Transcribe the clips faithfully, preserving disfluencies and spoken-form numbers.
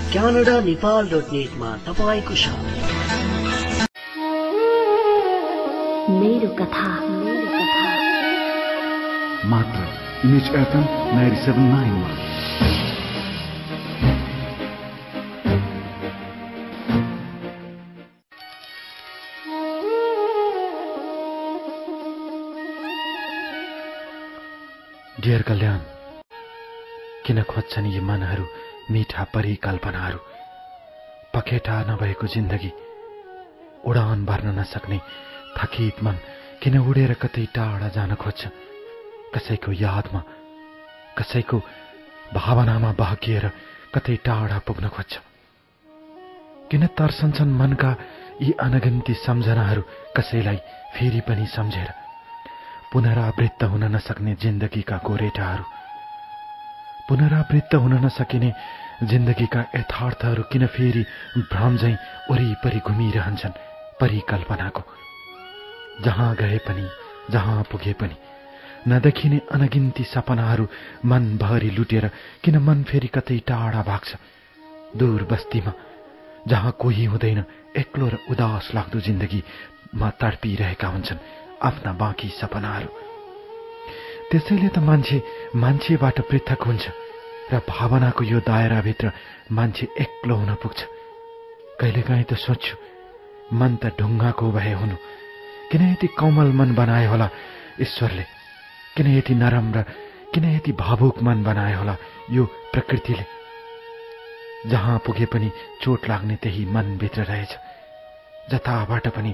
Canada Nepal dot नेटमा तपाईँको साथ मेरो कथा मेरो कथा मात्र image FM ninety seven nine मा। डियर कल्याण, किन खोज्छन् यी मनहरू मीठा परिकल्पनाहरू? पखेटा नभएको जिन्दगी, उडान भर्न नसक्ने थकित मन किन उडेर कतै टाढा जान खोज्छ? कसैको यादमा, कसैको भावनामा बहकिएर कतै टाढा पुग्न खोज्छ? किन तर्सन्छन् मनका यी अनगिन्ती सम्झनाहरू कसैलाई फेरि पनि सम्झेर? पुनरावृत्त हुन नसक्ने जिन्दगीका गोरेटाहरू, पुनरावृत्त हुन नसकिने जिन्दगीका यथार्थहरू किन फेरि भ्रम झैं वरिपरि घुमिरहन्छन् परिकल्पनाको? जहाँ गए पनि, जहाँ पुगे पनि नदेखिने अनगिन्ती सपनाहरू मनभरि लुटेर किन मन फेरि कतै टाढा भाग्छ? दूर बस्तीमा जहाँ कोही हुँदैन, एक्लो र उदास लाग्दो जिन्दगीमा तडपिरहेका हुन्छन् आफ्ना बाँकी सपनाहरू। त्यसैले त मान्छे मान्छेबाट पृथक हुन्छ र भावनाको यो दायराभित्र मान्छे एक्लो हुन पुग्छ। कहिलेकाहीँ त सोच्छु, मन त ढुङ्गाको भए हुनु, किन यति कोमल मन बनाए होला ईश्वरले? किन यति नरम र किन यति भावुक मन बनाए होला यो प्रकृतिले? जहाँ पुगे पनि चोट लाग्ने त्यही मनभित्र रहेछ, जताबाट पनि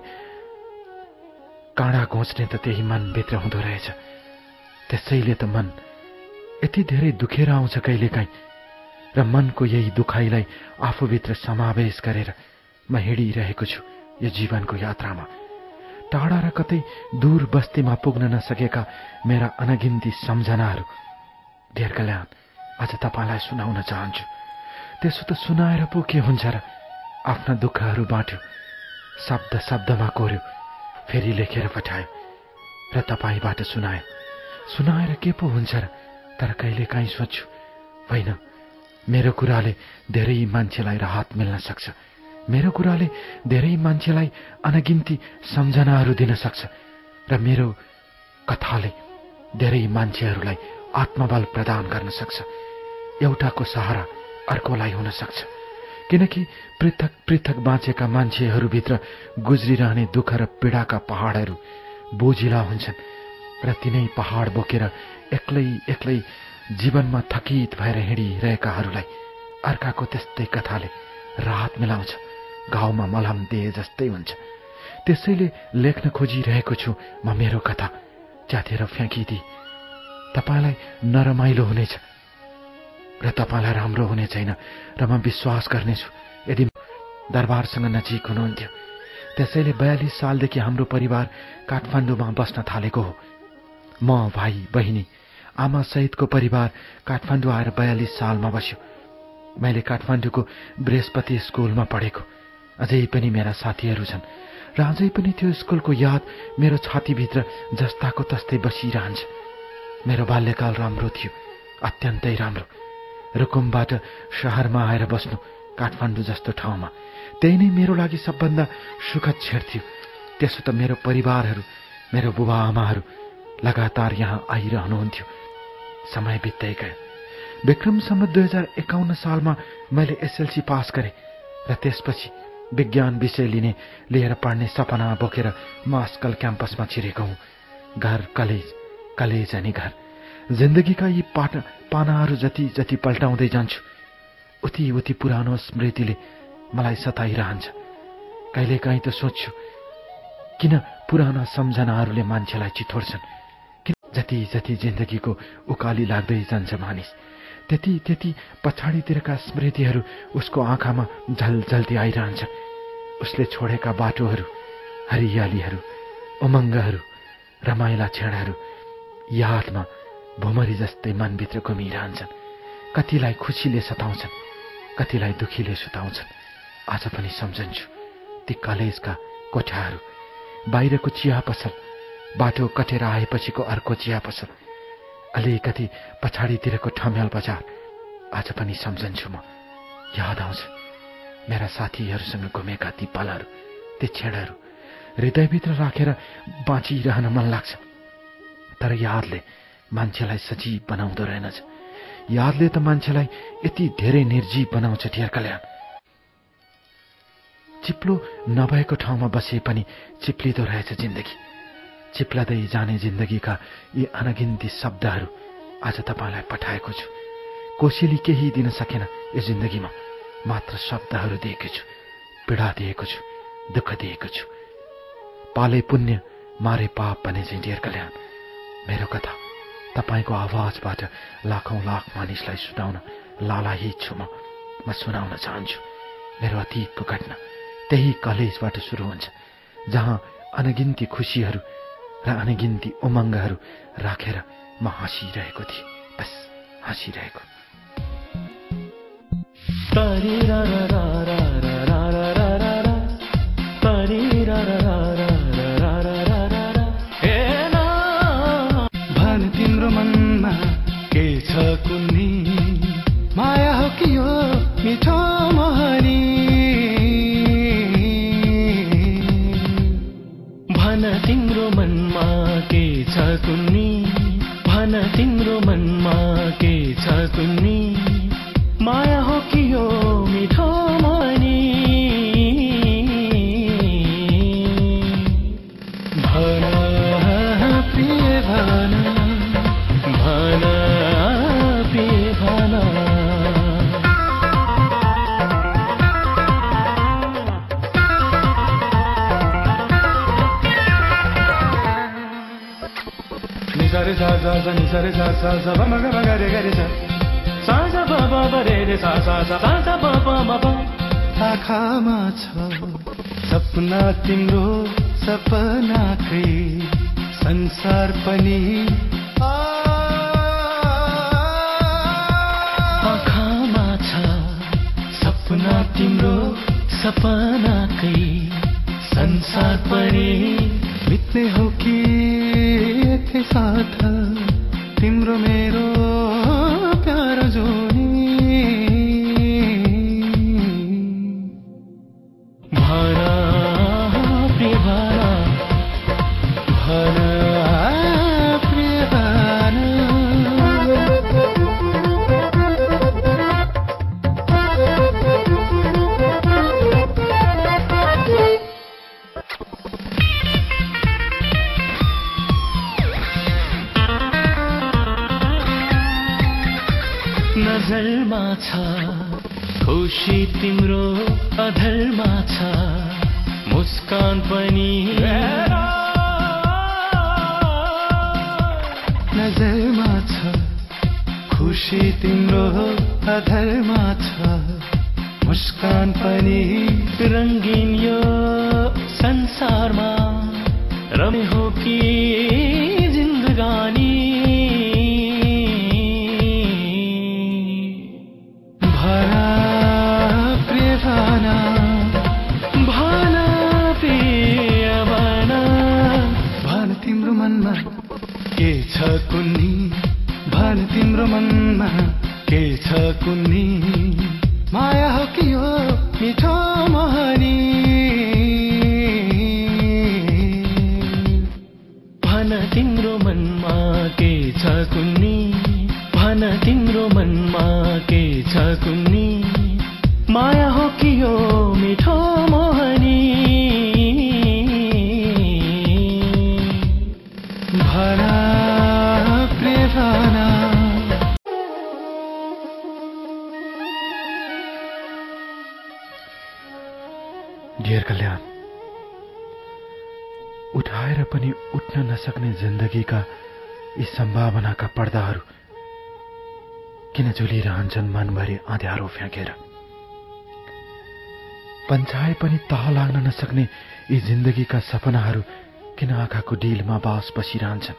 काँडा घोच्ने त त्यही मनभित्र हुँदो रहेछ। त्यसैले त मन यति धेरै दुखेर आउँछ कहिलेकाहीँ, र मनको यही दुखाइलाई आफूभित्र समावेश गरेर म हिँडिरहेको छु यो जीवनको यात्रामा। टाढा र कतै दूर बस्तीमा पुग्न नसकेका मेरा अनगिन्ती सम्झनाहरू डियर कल्याण आज तपाईँलाई सुनाउन चाहन्छु। त्यसो त सुनाएर पो के हुन्छ र? आफ्ना दुःखहरू बाँट्यो, शब्द शब्दमा कोर्यो, फेरि लेखेर पठायो र तपाईँबाट सुनायो। सुनाएर के पो हुन्छ र? तर कहिलेकाहीँ सोच्छु, होइन, मेरो कुराले धेरै मान्छेलाई राहत मिल्न सक्छ, मेरो कुराले धेरै मान्छेलाई अनगिन्ती सम्झनाहरू दिन सक्छ, र मेरो कथाले धेरै मान्छेहरूलाई आत्मबल प्रदान गर्न सक्छ। एउटाको सहारा अर्कोलाई हुन सक्छ, किनकि पृथक पृथक बाँचेका मान्छेहरूभित्र गुज्रिरहने दुःख र पीडाका पहाडहरू बोझिला हुन्छन्, र तिनै पहाड बोकेर एक्लै एक्लै जीवनमा थकित भएर हिँडिरहेकाहरूलाई अर्काको त्यस्तै कथाले राहत मिलाउँछ, घाउमा मलहम दिए जस्तै हुन्छ। त्यसैले लेख्न खोजिरहेको छु म मेरो कथा च्यातेर फ्याँकिदिए तपाईँलाई नरमाइलो हुनेछ र तपाईँलाई राम्रो हुने छैन, र म विश्वास गर्नेछु यदि दरबारसँग नजिक हुनुहुन्थ्यो। त्यसैले बयालिस सालदेखि हाम्रो परिवार काठमाडौँमा बस्न थालेको हो। म, भाइ, बहिनी, आमा सहितको परिवार काठमाडौँ आएर बयालिस सालमा बस्यो। मैले काठमाडौँको बृहस्पति स्कुलमा पढेको। अझै पनि मेरा साथीहरू छन् र अझै पनि त्यो स्कुलको याद मेरो छातीभित्र जस्ताको तस्तै बसिरहन्छ। मेरो बाल्यकाल राम्रो थियो, अत्यन्तै राम्रो। रुकुमबाट शहरमा आएर बस्नु काठमाडौँ जस्तो ठाउँमा, त्यही नै मेरो लागि सबभन्दा सुखद क्षण थियो। त्यसो त मेरो परिवारहरू, मेरो बुबा आमाहरू लगातार यहाँ आइरहनुहुन्थ्यो। समय बित्दै गयो। विक्रम सम्वत दुई हजार एकाउन्न सालमा मैले एसएलसी पास गरेँ र त्यसपछि विज्ञान विषय लिने लिएर पढ्ने सपना बोकेर म आजकल क्याम्पसमा छिरेको हुँ। घर, कलेज, कलेज अनि घर। जिन्दगीका यी पाट पानाहरू जति जति पल्टाउँदै जान्छु, उति उति पुरानो स्मृतिले मलाई सताइरहन्छ। कहिलेकाहीँ त सोच्छु, किन पुराना सम्झनाहरूले मान्छेलाई चितोड्छन्? किन जति जति जिन्दगीको उकाली लाग्दै जान्छ मानिस, त्यति त्यति पछाडितिरका स्मृतिहरू उसको आँखामा झलझल्ती आइरहन्छन्। उसले छोडेका बाटोहरू, हरियालीहरू, उमङ्गहरू, रमाइला क्षणहरू यादमा भुमरी जस्तै मनभित्र घुमिरहन्छन्। कतिलाई खुसीले सताउँछन्, कतिलाई दुखीले सुताउँछन्। आज पनि सम्झन्छु ती कलेजका कोठाहरू, बाहिरको चिया पसल, बाटो कटेर आएपछिको अर्को चिया पसल, अलिकति पछाडितिरको ठम्याल बजार। आज पनि सम्झन्छु म याद आउँछ मेरा साथीहरूसँग घुमेका ती पलहरू, ती क्षणहरू हृदयभित्र राखेर बाँचिरहन मन लाग्छ। तर यादले मान्छेलाई सजीव बनाउँदो रहेनछ। यादले त मान्छेलाई यति धेरै निर्जीव बनाउँछ डियर कल्याण। चिप्लो नभएको ठाउँमा बसे पनि चिप्लिँदो रहेछ जिन्दगी। चिप्लदै जाने जिन्दगीका यी अनगिन्ती शब्दहरू आज तपाईँलाई पठाएको छु। कोसेली केही दिन सकेन यो जिन्दगीमा, मात्र शब्दहरू दिएको छु, पीडा दिएको छु, दुःख दिएको छु। पाले पुण्य मारे पाप भने चाहिँ डियर कल्याण मेरो कथा तपाईँको आवाजबाट लाखौं लाख मानिसलाई सुनाउन लालायित छु। म म सुनाउन चाहन्छु मेरो अतीतको घटना। त्यही कलेजबाट सुरु हुन्छ जहाँ अनगिन्ती खुसीहरू र अनगिन्ती उमङ्गहरू राखेर म हाँसिरहेको थिएँ, बस हाँसिरहेको। भन तिम्रो मनमा के छ कुन्नी, माया हो कि यो मिठो मोहनी। भन तिम्रो मनमा के छ कुन्नी, भन तिम्रो मनमा के छ कुन्नी, माया हो कि यो मिठो मोहनी। भन प्रिय भन, भन प्रिय भन। निसारे सा सा सा निसारे सा सा सा ब म ग म ग रे ग रे सा सा सा ब ब ब रे रे सा सा सा सा सा ब ब म ब। आँखामा छ सपना तिम्रो सपनाकै संसार पनि, आँखामा छ सपना तिम्रो सपनाकै संसार पनि। बित्ने हो कि थे साथ तिम्रो मेरो प्यारो जोडी। भन प्रिय भन, भन प्रिय भन। नजरमा छ खुसी तिम्रो, अधरमा छ मुस्कान पनि। नजरमा छ खुसी तिम्रो, अधरमा छ मुस्कान पनि। रङ्गीन यो संसारमा रमे हो कि जिन्दगानी। के छ कुन्नी, भन तिम्रो मनमा के छ कुन्नी, माया हो कि यो मिठो मोहनी। भन तिम्रो मनमा के छ कुन्नी, भन तिम्रो मनमा के छ कुन्नी, माया हो कि यो मिठो मोहनी। भन प्रिय भन। डियर कल्याण, उठाएर पनि उठ्न नसक्ने जिन्दगीका यी सम्भावनाका पर्दाहरू किन झुलिरहन्छन् मनभरि अँध्यारो फ्याँकेर। पन्छाए पनि तह लाग्न नसक्ने यी जिन्दगीका सपनाहरू किन आँखाको डिलमा बास बसिरहन्छन्।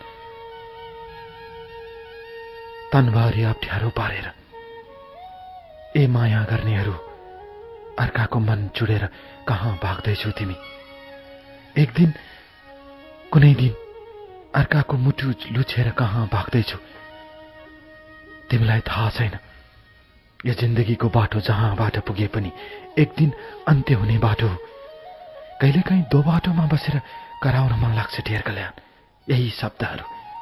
तनभरि अप्ठ्यारो पारेर ए माया गर्नेहरू, अर्काको मन चुडेर कहाँ भाग्दैछौ तिमी। एक दिन कुनै दिन अर्काको मुटु लुछेर कहाँ भाग्दैछौ। तिमीलाई थाहा छैन यो जिन्दगीको बाटो जहाँबाट पुगे पनि एक दिन अन्त्य हुने बाटो हो। कहिलेकाहीँ दो बाटोमा बसेर कराउन मन लाग्छ ढेर कल्याण। यही शब्दहरू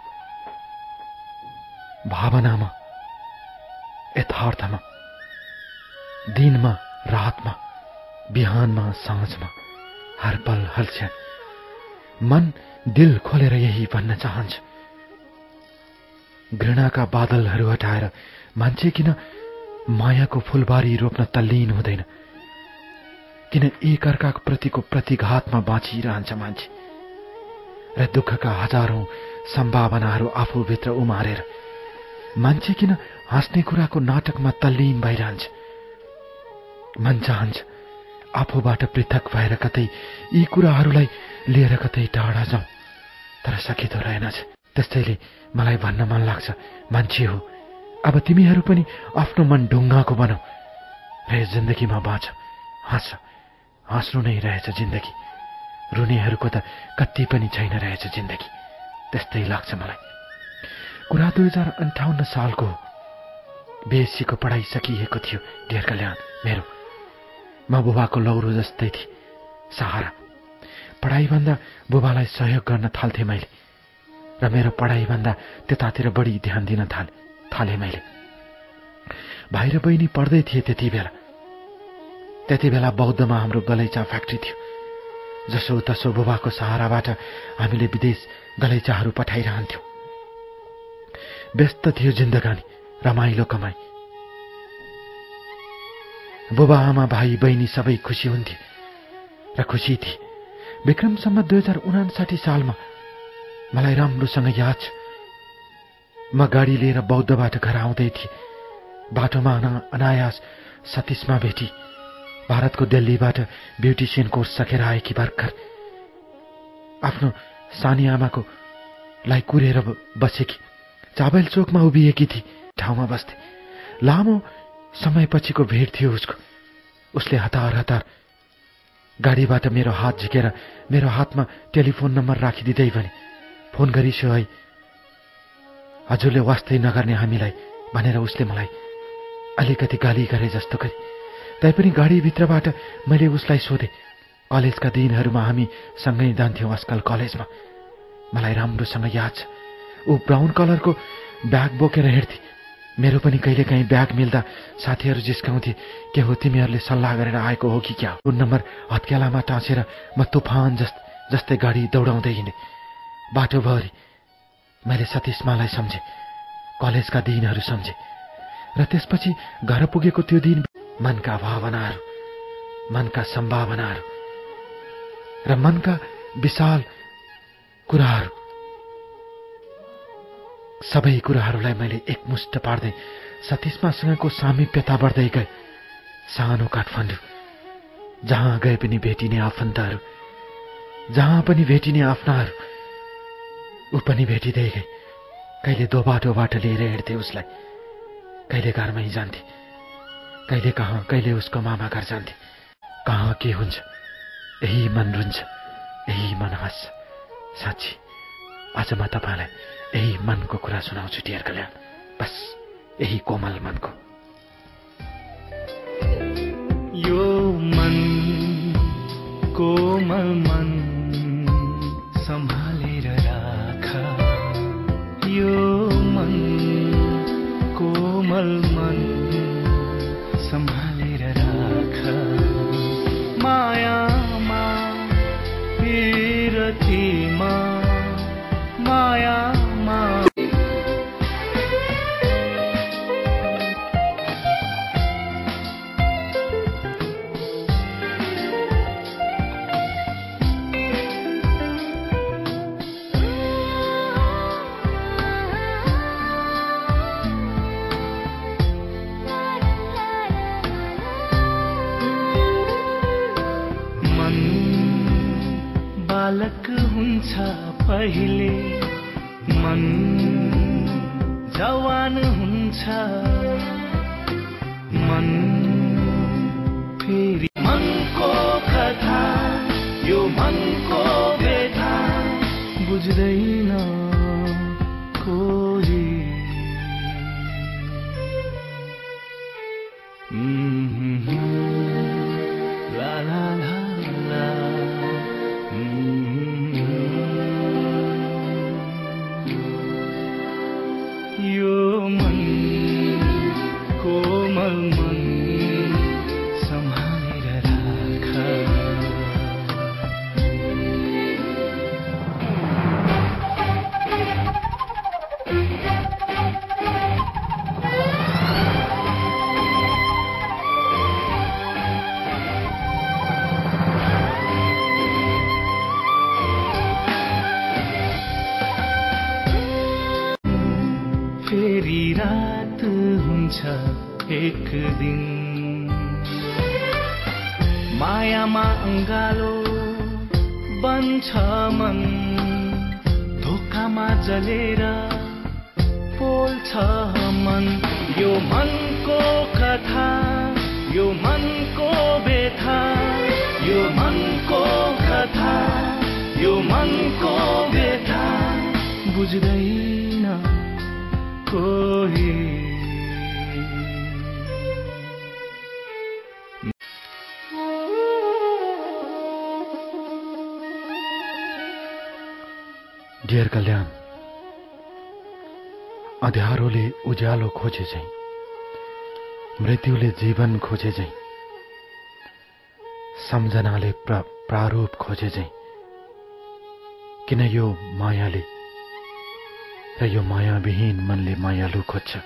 भावनामा, यथार्थमा, दिनमा, रातमा, बिहानमा, साँझमा, हर पल हर क्षण मन दिल खोलेर यही भन्न चाहन्छ। घृणाका बादलहरू हटाएर मान्छे किन मायाको फूलबारी रोप्न तल्लीन हुँदैन? किन एक अर्काको प्रतिको प्रतिघातमा बाँचिरहन्छ मान्छे र दुःखका हजारौं सम्भावनाहरू आफूभित्र उमारेर मान्छे किन हाँस्ने कुराको नाटकमा तल्लीन भइरहन्छ? मन चाहन्छ आफूबाट पृथक भएर कतै यी कुराहरूलाई लिएर कतै टाढा जाउँ, तर सकिँदो रहेनछ। त्यसैले मलाई भन्न मन लाग्छ, मान्छे हो, अब तिमीहरू पनि आफ्नो मन ढुङ्गाको बनाऊ र जिन्दगीमा बाँच, हाँस। हाँस्नु नै रहेछ जिन्दगी, रुनेहरूको त कति पनि छैन रहेछ जिन्दगी। त्यस्तै लाग्छ मलाई। कुरा दुई हजार अन्ठाउन्न सालको हो। बिएससीको पढाइ सकिएको थियो ढेर कल्याण मेरो। म बुबाको लौरो जस्तै थिएँ, सहारा। पढाइभन्दा बुबालाई सहयोग गर्न थाल्थेँ मैले र मेरो पढाइभन्दा त्यतातिर बढी ध्यान दिन थाले थाले मैले। भाइ र बहिनी पढ्दै थिए त्यति बेला। त्यति बेला बौद्धमा हाम्रो गलैँचा फ्याक्ट्री थियो। जसो तसो बुबाको सहाराबाट हामीले विदेश गलैँचाहरू पठाइरहन्थ्यौं। व्यस्त थियो जिन्दगानी, रमाइलो कमाई। बुबा आमा भाइ बहिनी सबै खुसी हुन्थे र खुसी थिए। विक्रमसम्म दुई हजार उनासाठी सालमा मलाई राम्रोसँग याद छ। म गाडी लिएर बौद्धबाट घर आउँदै थिएँ। बाटोमा अनायास सतीशमा भेटी। भारतको दिल्लीबाट ब्युटिसियन कोर्स सकेर आएकी भर्खर। आफ्नो सानी आमाको लाई कुरेर बसेकी। चाबेल चोकमा उभिएकी थिए। ठाउँमा बस्थे। लामो समयपछिको भेट थियो उसको। उसले हतार हतार गाडीबाट मेरो हात झिकेर मेरो हातमा टेलिफोन नम्बर राखिदिँदै भने, फोन गरिसो है, हजुरले वास्तै नगर्ने हामीलाई भनेर उसले मलाई अलिकति गाली गरे जस्तो गरे। तैपनि गाडीभित्रबाट मैले उसलाई सोधेँ, कलेजका दिनहरूमा हामी सँगै जान्थ्यौं आजकल कलेजमा। मलाई राम्रोसँग याद छ। ऊ ब्राउन कलरको ब्याग बोकेर हिँड्थे। मेरो पनि कहिलेकाहीँ ब्याग मिल्दा साथीहरू जिस्काउँथे, के हो तिमीहरूले सल्लाह गरेर आएको हो कि क्या? फोन नम्बर हत्केलामा टाँसेर म तुफान जस्त जस्तै गाडी दौडाउँदै हिँडेँ। बाटोभरि मैले सतीशमालाई सम्झेँ, कलेजका दिनहरू सम्झेँ र त्यसपछि घर पुगेको त्यो दिन मनका भावनाहरू, मनका सम्भावनाहरू र मनका विशाल कुराहरू, सबै कुराहरूलाई मैले एकमुष्ट पार्दै सतीशमासँगको सामिप्यता बढ्दै गए। सानो काठमाडौँ, जहाँ गए पनि भेटिने आफन्तहरू, जहाँ पनि भेटिने आफ्नाहरू, ऊ पनि भेटिँदै गए। कहिले दो बाटोबाट लिएर हिँड्थे उसलाई। कहिले घरमै जान्थे, कहिले कहाँ, कहिले उसको मामा घर जान्थे। कहाँ के हुन्छ, यही मन रुन्छ, यही मन हाँस्छ। साँच्ची आज म तपाईँलाई यही मनको कुरा सुनाउँछु डियर कल्याण। बस यही कोमल मनको। यो मन कोमल मन सम्हालेर राख। यो मन कोमल मन सम्हालेर राख। मायामा पिरतीमा मायामा बालक हुन्छ पहिले, मन जवान हुन्छ, मन फेरि मनको कथा, यो मनको व्यथा बुझ्दैन कोही। La la la la. यो मन कोमल मन सम्हालेर राख फेरि रात हुन्छ एक दिन मायामा अंगालो बन्छ मन धोकामा जलेर पोल्छ मन यो मनको कथा यो मनको व्यथा यो मनको कथा यो मनको व्यथा बुझ्दैन कोही डियर कल्याण, अँध्यारोले उज्यालो खोजे झैं, मृत्युले जीवन खोजे झैं, सम्झनाले प्र, प्रारूप खोजे झैं, किन यो मायाले र यो मायाविहीन मनले मायालु खोज्छ?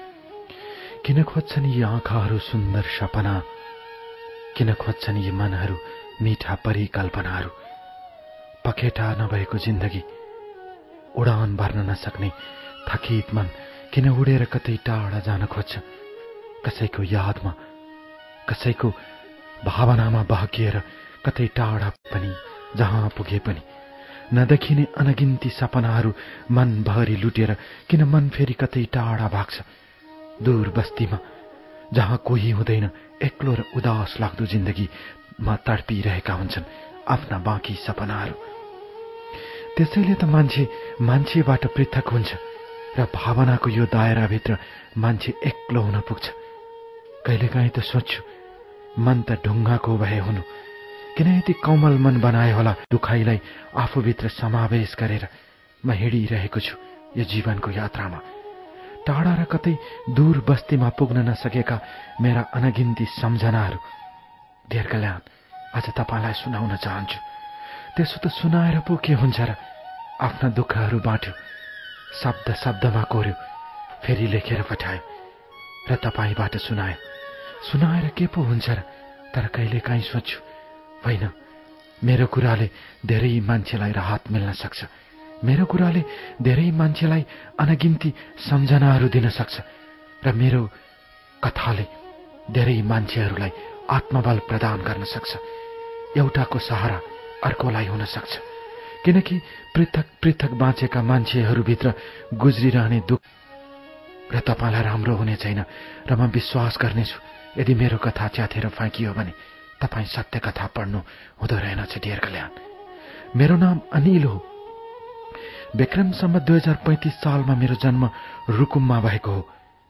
किन खोज्छन् यी आँखाहरू सुन्दर सपना? किन खोज्छन् यी मनहरू मीठा परिकल्पनाहरू? पखेटा नभएको जिन्दगी, उडान भर्न नसक्ने थकित मन किन उडेर कतै टाढा जान खोज्छ? कसैको यादमा, कसैको भावनामा बहकिएर कतै टाढा पनि, जहाँ पुगे पनि नदेखिने अनगिन्ती सपनाहरू मनभरि लुटेर किन मन फेरि कतै टाढा भाग्छ? दूर बस्तीमा जहाँ कोही हुँदैन, एक्लो र उदास लाग्दो जिन्दगीमा तडपिरहेका हुन्छन् आफ्ना बाँकी सपनाहरू। त्यसैले त मान्छे मान्छेबाट पृथक हुन्छ र भावनाको यो दायराभित्र मान्छे एक्लो हुन पुग्छ। कहिलेकाहीँ त सोच्छु, मन त ढुङ्गाको भए हुनु, किन यति कोमल मन बनाए होला? दुखाइलाई आफूभित्र समावेश गरेर म हिँडिरहेको छु यो जीवनको यात्रामा। टाढा र कतै दूर बस्तीमा पुग्न नसकेका मेरा अनगिन्ती सम्झनाहरू डियर कल्याण आज तपाईलाई सुनाउन चाहन्छु। त्यसो त सुनाएर पो के हुन्छ र? आफ्ना दुःखहरू बाँट्यो, शब्द शब्दमा कोर्यो, फेरि लेखेर पठायो र तपाईबाट सुनायो। सुनाएर के पो हुन्छ र? तर कहिलेकाहीँ सोच्छु, होइन, मेरो कुराले धेरै मान्छेलाई राहत मिल्न सक्छ। मेरो कुराले धेरै मान्छेलाई अनगिन्ती सम्झनाहरू दिन सक्छ र मेरो कथाले धेरै मान्छेहरूलाई आत्मबल प्रदान गर्न सक्छ। एउटाको सहारा अर्कोलाई हुन सक्छ, किनकि पृथक पृथक बाँचेका मान्छेहरूभित्र गुज्रिरहने दुःख र तपाईलाई राम्रो हुने छैन र म विश्वास गर्नेछु यदि मेरो कथा च्यातेर फ्याँकियो भने तपाईँ सत्य कथा पढ्नु हुँदो रहेनछ। डियर कल्याण, मेरो नाम अनिल हो। विक्रम सम्वत दुई हजार पैंतिस सालमा मेरो जन्म रुकुममा भएको हो।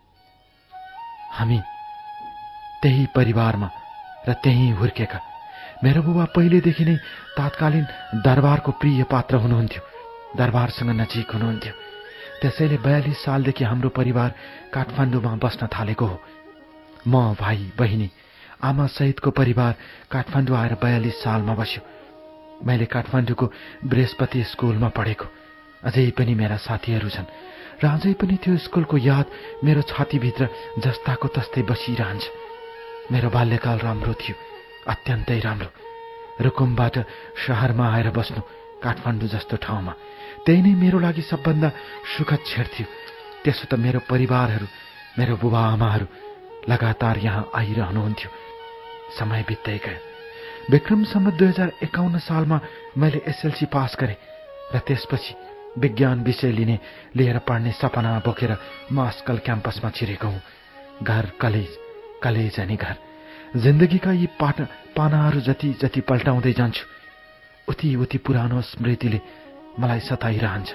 हामी त्यही परिवारमा र त्यही हुर्केका। मेरो बुबा पहिलेदेखि नै तात्कालीन दरबारको प्रिय पात्र हुनुहुन्थ्यो, दरबारसँग नजिक हुनुहुन्थ्यो। त्यसैले बयालिस सालदेखि हाम्रो परिवार काठमाडौँमा बस्न थालेको हो। म, भाइ, बहिनी, आमा सहितको परिवार काठमाडौँ आएर बयालिस सालमा बस्यो। मैले काठमाडौँको बृहस्पति स्कुलमा पढेको। अझै पनि मेरा साथीहरू छन् र अझै पनि त्यो स्कुलको याद मेरो छातीभित्र जस्ताको तस्तै बसिरहन्छ। मेरो बाल्यकाल राम्रो थियो, अत्यन्तै राम्रो। रुकुमबाट शहरमा आएर बस्नु काठमाडौँ जस्तो ठाउँमा, त्यही नै मेरो लागि सबभन्दा सुखद क्षण थियो। त्यसो त मेरो परिवारहरू, मेरो बुबा आमाहरू लगातार यहाँ आइरहनुहुन्थ्यो। समय बित्दै गयो। विक्रम सम्वत दुई हजार एकाउन्न सालमा मैले एसएलसी पास गरेँ र त्यसपछि विज्ञान विषय लिने लिएर पढ्ने सपना बोकेर म आजकल क्याम्पसमा छिरेको हुँ। घर, कलेज, कलेज अनि घर। जिन्दगीका यी पाट पानाहरू जति जति पल्टाउँदै जान्छु उति उति पुरानो स्मृतिले मलाई सताइरहन्छ।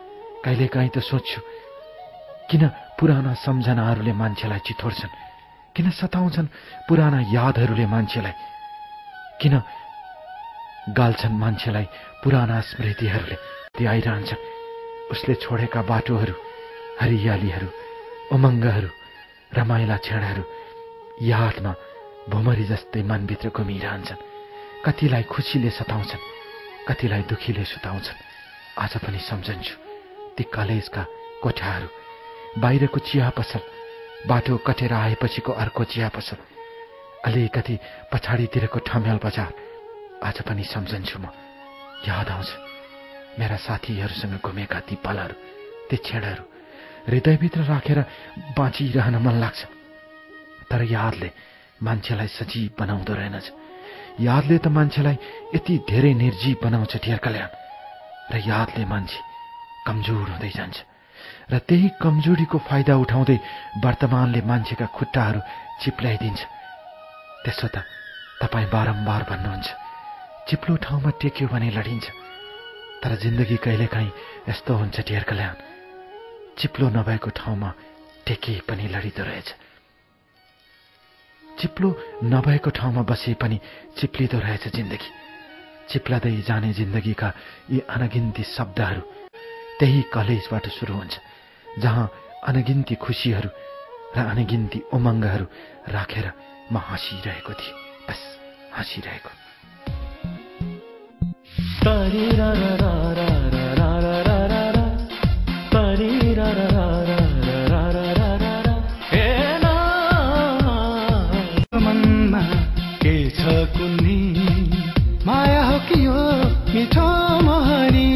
कहिलेकाहीँ त सोच्छु, किन पुराना सम्झनाहरूले मान्छेलाई चितोड्छन्? किन सताउँछन् पुराना यादहरूले मान्छेलाई? किन गाल्छन् मान्छेलाई पुराना स्मृतिहरूले? ती आइरहन्छन् उसले छोडेका बाटोहरू, हरियालीहरू, उमङ्गहरू, रमाइला क्षणहरू यादमा भुमरी जस्तै मनभित्र घुमिरहन्छन्। कतिलाई खुसीले सताउँछन्, कतिलाई दुखीले सुताउँछन्। आज पनि सम्झन्छु ती कलेजका कोठाहरू, बाहिरको चिया पसल, बाटो कटेर आएपछिको अर्को चिया पसल, अलिकति पछाडितिरको ठम्याल बजार। आज पनि सम्झन्छु म। याद आउँछ मेरा साथीहरूसँग घुमेका ती पलहरू, ती क्षणहरू। हृदयभित्र राखेर बाँचिरहन मन लाग्छ, तर यादले मान्छेलाई सजीव बनाउँदो रहेनछ। यादले त मान्छेलाई यति धेरै निर्जीव बनाउँछ डियर कल्याण। र यादले मान्छे कमजोर हुँदै जान्छ, र त्यही कमजोरीको फाइदा उठाउँदै वर्तमानले मान्छेका खुट्टाहरू चिप्ल्याइदिन्छ। त्यसो त तपाईँ बारम्बार भन्नुहुन्छ चिप्लो ठाउँमा टेक्यो भने लडिन्छ, तर जिन्दगी कहिलेकाहीँ यस्तो हुन्छ डियर कल्याण, चिप्लो नभएको ठाउँमा टेके पनि लडिदो रहेछ। चिप्लो नभएको ठाउँमा बसे पनि चिप्लिदो रहेछ जिन्दगी। चिप्लादै जाने जिन्दगीका यी अनगिन्ती शब्दहरू त्यही कलेजबाट सुरु हुन्छ, जहाँ अनगिन्ती खुसीहरू र अनगिन्ती उमङ्गहरू राखेर म हाँसिरहेको थिएँ, बस हाँसिरहेको। मनमा के छ कुन्नी माया हो कि यो मिठो मोहनी,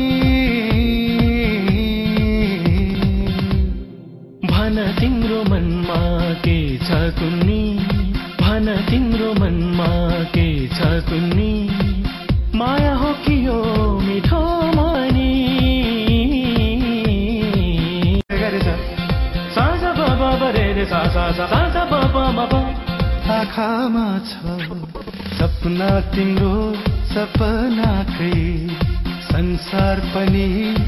भन तिम्रो मनमा के छ कुन्नी, भन तिम्रो मनमा के छ कुन्नी, माया हो कि यो मिठो मोहनी। सासा बाबा बरे रे सासा सासा बाबा बाबा। आँखामा छ सपना तिम्रो, सपनाकै संसार पनि।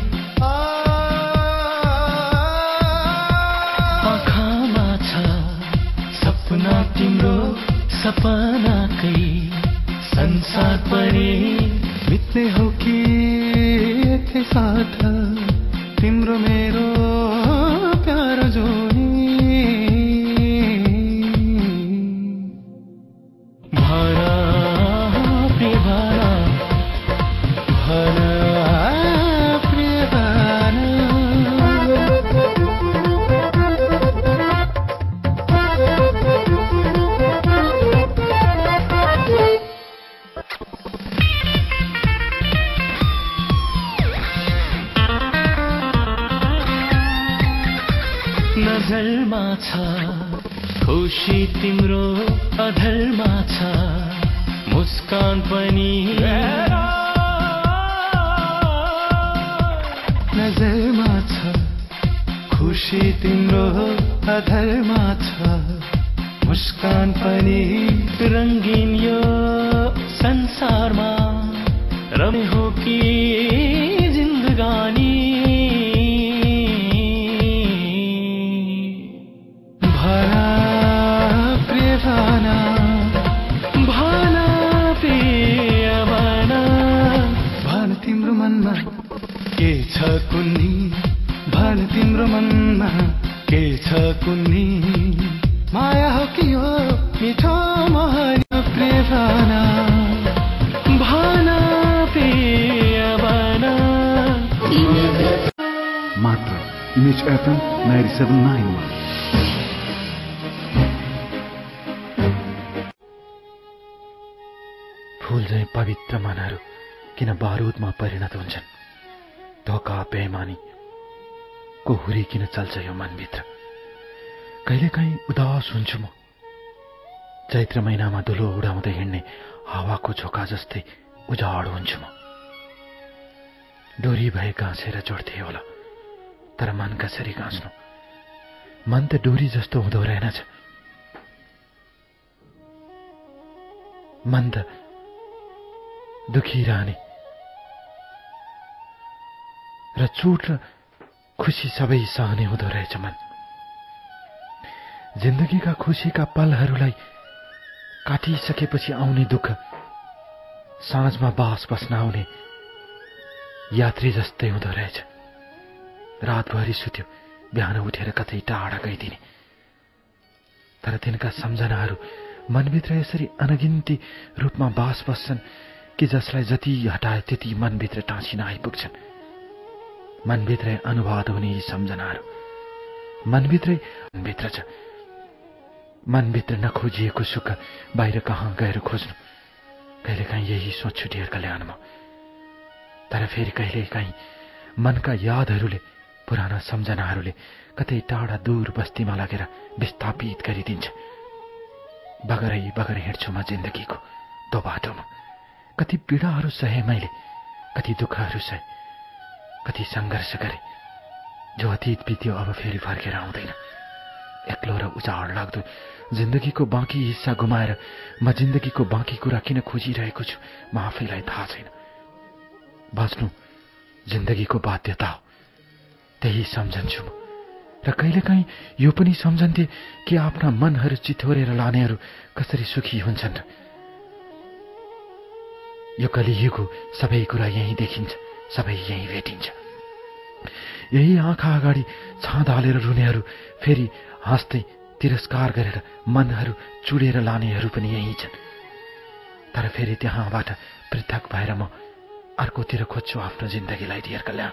आँखामा छ सपना तिम्रो, सपनाकै संसार पनि। बित्ने हो कि यति साथ तिम्रो मेरो प्यारो जोडी। भरा प्रिय भरा, भरा प्रिय भरा। नजरमा छ खुसी तिम्रो, अधरमा छ मुस्कान पनि। नजरमा छ खुसी तिम्रो, अधरमा छ मुस्कान पनि। रङ्गीन यो संसारमा रमे हो कि जिन्दगानी। भरा प्रिय भना, भना प्रिय भना। भन तिम्रो मनमा के छ कुन्नी, भन तिम्रो मनमा के छ कुन्नी, माया हो कि यो मिठो मोहनी। प्रिय भना, भना प्रिय भना। मात्र image FM ninety seven nine one. फूल झैं पवित्र मनहरू किन बारूदमा परिणत हुन्छन्? धोका बेमानी को हुरी किन चल्छ यो मनभित्र? कहिलेकाहीँ उदास हुन्छु म, चैत्र महिनामा धुलो उडाउँदै हिँड्ने हावाको झोका जस्तै उजाड हुन्छु म। डोरी भए गाँसेर जोड्थे होला, तर मन कसरी गाँच्नु? मन त डोरी जस्तो हुँदो रहेनछ। मन त दुखिरहने र चोट र खुसी सबै सहने हुँदो रहेछ मन। जिन्दगीका खुसीका पलहरूलाई काटिसकेपछि आउने दुःख साँझमा बास बस्न आउने यात्री जस्तै हुँदो रहेछ। रातभरि सुत्यो, बिहान उठेर कतै टाढा गइदिने। तर तिनका सम्झनाहरू मनभित्र यसरी अनगिन्ती रूपमा बास बस्छन् कि जसलाई जति हटाए त्यति मनभित्र टाँसिन आइपुग्छन्। मनभित्रै अनुभव हुने यी सम्झनाहरू मनभित्रै भित्र छ। मनभित्र नखोजिएको सुख बाहिर कहाँ गएर खोज्नु? कहिलेकाहीँ यही सोच्छु डियर कल्याणमा। तर फेरि कहिलेकाहीँ मनका यादहरूले, पुराना सम्झनाहरूले कतै टाढा दूर बस्तीमा लगेर विस्थापित गरिदिन्छ। बगरै बगरै हिँड्छु म जिन्दगीको त्यो बाटोमा। कति पीडाहरू सहे मैले, कति दुःखहरू सहे, कति सङ्घर्ष गरे। जो अतीत बित्यो अब फेरि फर्केर आउँदैन। एक्लो र उजाड लाग्दो जिन्दगीको बाँकी हिस्सा गुमाएर म जिन्दगीको बाँकी कुरा किन खोजिरहेको छु म आफैलाई थाहा छैन। बाँच्नु जिन्दगीको बाध्यता हो, त्यही सम्झन्छु म। र कहिलेकाहीँ यो पनि सम्झन्थे कि आफ्ना मनहरू चिथोरेर लानेहरू कसरी सुखी हुन्छन् र। यो कलियुगको सबै कुरा यहीँ देखिन्छ, सबै यहीँ भेटिन्छ। यही आँखा अगाडि छाँद हालेर रुनेहरू, फेरि हाँस्दै तिरस्कार गरेर मनहरू चुडेर लानेहरू पनि यही छन्। तर फेरि त्यहाँबाट पृथक भएर म अर्कोतिर खोज्छु आफ्नो जिन्दगीलाई डियर कल्याण।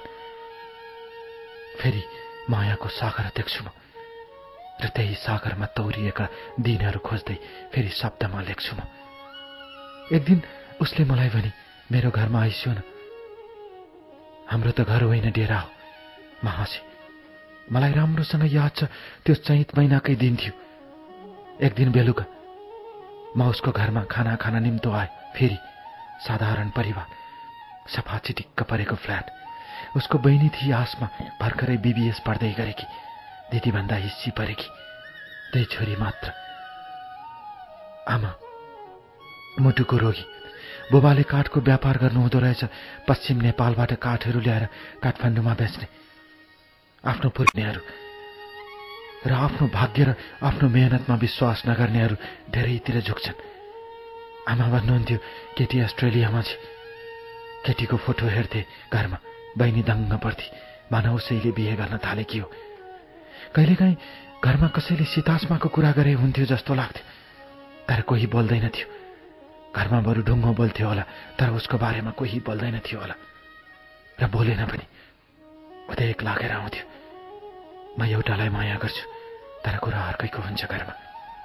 फेरि मायाको सागर देख्छु म, र त्यही सागरमा तौरिएका दिनहरू खोज्दै फेरि शब्दमा लेख्छु म। एक दिन उसले मलाई भने, मेरो घरमा आइस्यो न। हाम्रो त घर होइन, डेरा हो। म हाँसेँ। मलाई राम्रोसँग याद छ, त्यो चैत महिनाकै दिन थियो। एक दिन बेलुका म उसको घरमा खाना खान निम्तो आएँ। फेरि साधारण परिवार, सफा चिटिक्क परेको फ्ल्याट। उसको बहिनी थिए आसमा, भर्खरै बीबीएस पढ्दै गरेकी, दिदीभन्दा हिस्सी परेकी, दुई छोरी मात्र। आमा मुटुको रोगी। बुबाले काठको व्यापार गर्नुहुँदो रहेछ। पश्चिम नेपालबाट काठहरू ल्याएर काठमाडौँमा बेच्ने। आफ्नो पुर्नेहरू र आफ्नो भाग्य र आफ्नो मेहनतमा विश्वास नगर्नेहरू धेरैतिर झुक्छन्। आमा भन्नुहुन्थ्यो, केटी अस्ट्रेलियामा छ। केटीको फोटो हेर्थे घरमा, बहिनी दङ्ग पर्थी, मानव उसैले बिहे गर्न थालेकी हो। कहिलेकाहीँ घरमा कसैले सीतास्माको कुरा गरे हुन्थ्यो जस्तो लाग्थ्यो, तर कोही बोल्दैन थियो। घरमा बरु ढुङ्गो बोल्थ्यो होला, तर उसको बारेमा कोही बोल्दैन थियो होला। र बोलेन पनि, उदेक लागेर आउँथ्यो। म एउटालाई माया गर्छु, तर कुरा अर्कैको हुन्छ घरमा।